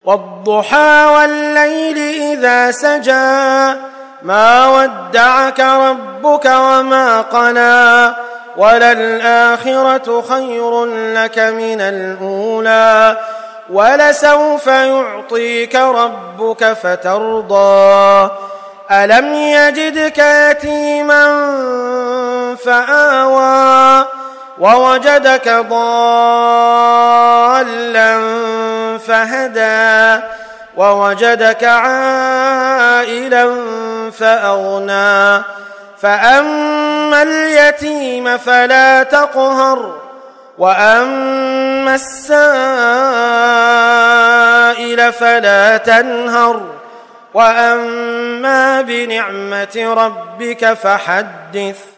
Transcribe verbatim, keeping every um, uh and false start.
والضحى والليل إذا سجى ما ودعك ربك وما قلى وللآخرة خير لك من الأولى ولسوف يعطيك ربك فترضى ألم يجدك يتيما فآوى ووجدك ضالا فهدى ووجدك عائلا فأغنى فأما اليتيم فلا تقهر وأما السائل فلا تنهر وأما بنعمة ربك فحدث